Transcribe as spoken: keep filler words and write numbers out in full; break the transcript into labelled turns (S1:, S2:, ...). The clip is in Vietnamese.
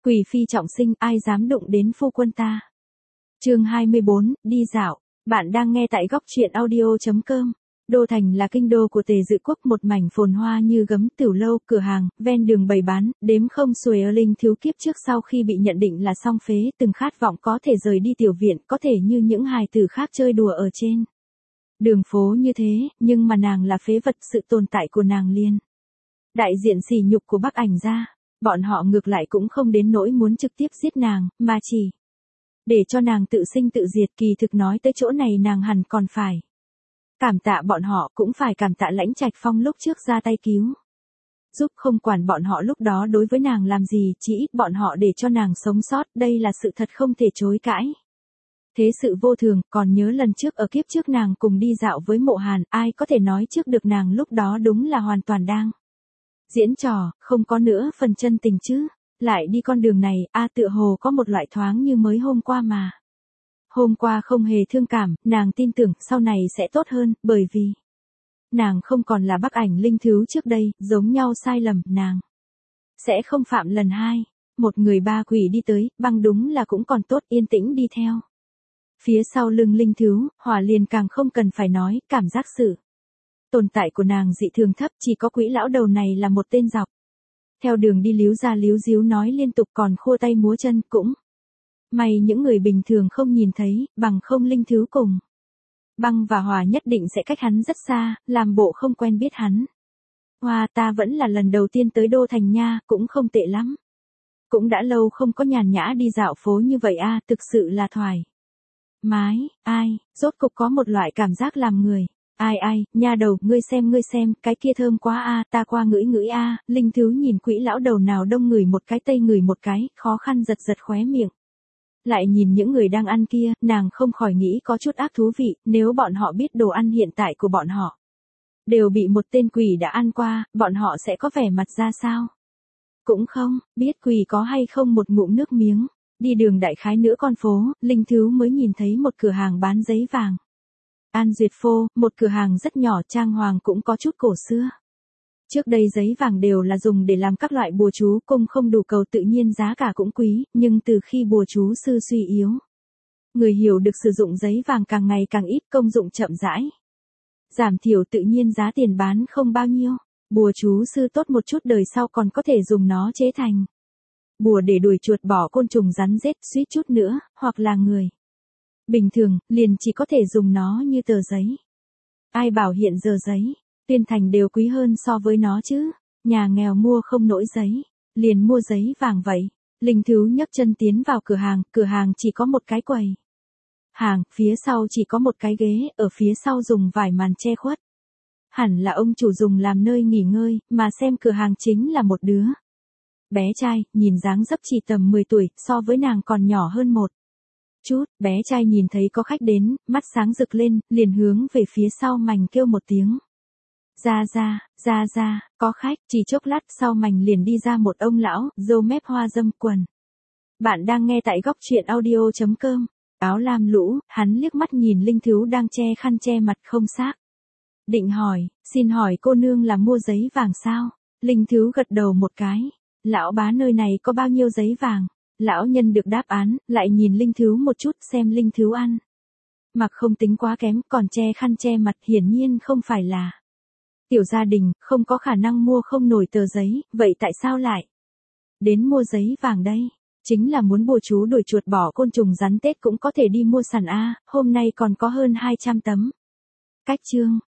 S1: Quỷ phi trọng sinh, ai dám đụng đến phu quân ta. Chương hai mươi bốn, đi dạo. Bạn đang nghe tại góc truyện audio chấm com. Đô thành là kinh đô của Tề Dự Quốc, một mảnh phồn hoa như gấm, tiểu lâu, cửa hàng, ven đường bày bán, đếm không xuể. Ở Linh Thiếu kiếp trước sau khi bị nhận định là song phế, từng khát vọng có thể rời đi tiểu viện, có thể như những hài tử khác chơi đùa ở trên đường phố như thế, nhưng mà nàng là phế vật, sự tồn tại của nàng liền đại diện sỉ nhục của Bắc Ảnh gia. Bọn họ ngược lại cũng không đến nỗi muốn trực tiếp giết nàng, mà chỉ để cho nàng tự sinh tự diệt. Kỳ thực nói tới chỗ này nàng hẳn còn phải cảm tạ bọn họ, cũng phải cảm tạ Lãnh Trạch Phong lúc trước ra tay cứu giúp, không quản bọn họ lúc đó đối với nàng làm gì, chỉ ít bọn họ để cho nàng sống sót, đây là sự thật không thể chối cãi. Thế sự vô thường, còn nhớ lần trước ở kiếp trước nàng cùng đi dạo với Mộ Hàn, ai có thể nói trước được nàng lúc đó đúng là hoàn toàn đang diễn trò, không có nữa phần chân tình chứ. Lại đi con đường này, a tựa hồ có một loại thoáng như mới hôm qua mà. Hôm qua không hề thương cảm, nàng tin tưởng sau này sẽ tốt hơn, bởi vì nàng không còn là Bắc Ảnh Linh Thứ trước đây, giống nhau sai lầm, nàng sẽ không phạm lần hai. Một người ba quỷ đi tới, băng đúng là cũng còn tốt, yên tĩnh đi theo phía sau lưng Linh Thứ, Hỏa liền càng không cần phải nói, cảm giác sự tồn tại của nàng dị thường thấp, chỉ có Quỹ lão đầu này là một tên dọc theo đường đi líu ra líu díu nói liên tục, còn khua tay múa chân, cũng may những người bình thường không nhìn thấy, bằng không Linh Thứ cùng băng và Hỏa nhất định sẽ cách hắn rất xa, làm bộ không quen biết hắn. Hoa, ta vẫn là lần đầu tiên tới đô thành nha, cũng không tệ lắm. Cũng đã lâu không có nhàn nhã đi dạo phố như vậy a, thực sự là thoải mái. Ai, rốt cục có một loại cảm giác làm người. Ai ai, nha đầu, ngươi xem ngươi xem, cái kia thơm quá a, ta qua ngửi ngửi a. Linh Thứ nhìn Quỹ lão đầu nào đông ngửi một cái tây ngửi một cái, khó khăn giật giật khóe miệng. Lại nhìn những người đang ăn kia, nàng không khỏi nghĩ có chút ác thú vị, nếu bọn họ biết đồ ăn hiện tại của bọn họ đều bị một tên quỷ đã ăn qua, bọn họ sẽ có vẻ mặt ra sao? Cũng không, biết quỷ có hay không một ngụm nước miếng. Đi đường đại khái nửa con phố, Linh Thứ mới nhìn thấy một cửa hàng bán giấy vàng. An Duyệt Phô, một cửa hàng rất nhỏ, trang hoàng cũng có chút cổ xưa. Trước đây giấy vàng đều là dùng để làm các loại bùa chú, cung không đủ cầu, tự nhiên giá cả cũng quý, nhưng từ khi bùa chú sư suy yếu, người hiểu được sử dụng giấy vàng càng ngày càng ít, công dụng chậm rãi giảm thiểu, tự nhiên giá tiền bán không bao nhiêu. Bùa chú sư tốt một chút đời sau còn có thể dùng nó chế thành bùa để đuổi chuột bỏ côn trùng rắn rết, suýt chút nữa, hoặc là người bình thường, liền chỉ có thể dùng nó như tờ giấy. Ai bảo hiện giờ giấy Tuyên Thành đều quý hơn so với nó chứ. Nhà nghèo mua không nổi giấy, liền mua giấy vàng vậy. Linh Thứ nhấc chân tiến vào cửa hàng, cửa hàng chỉ có một cái quầy hàng, phía sau chỉ có một cái ghế, ở phía sau dùng vải màn che khuất. Hẳn là ông chủ dùng làm nơi nghỉ ngơi, mà xem cửa hàng chính là một đứa bé trai, nhìn dáng dấp chỉ tầm mười tuổi, so với nàng còn nhỏ hơn một chút. Bé trai nhìn thấy có khách đến, mắt sáng rực lên, liền hướng về phía sau mành kêu một tiếng. Ra ra, ra ra, có khách. Chỉ chốc lát sau mành liền đi ra một ông lão, râu mép hoa dâm, quần. Bạn đang nghe tại góc truyện audio chấm com. Áo lam lũ, hắn liếc mắt nhìn Linh Thứ đang che khăn che mặt không xác định hỏi, xin hỏi cô nương là mua giấy vàng sao? Linh Thứ gật đầu một cái. Lão bá nơi này có bao nhiêu giấy vàng? Lão nhân được đáp án, lại nhìn Linh Thứ một chút, xem Linh Thứ ăn mặc không tính quá kém, còn che khăn che mặt, hiển nhiên không phải là tiểu gia đình, không có khả năng mua không nổi tờ giấy, vậy tại sao lại đến mua giấy vàng đây? Chính là muốn bùa chú đuổi chuột bỏ côn trùng rắn, Tết cũng có thể đi mua sẵn a, hôm nay còn có hơn hai trăm tấm cách chương.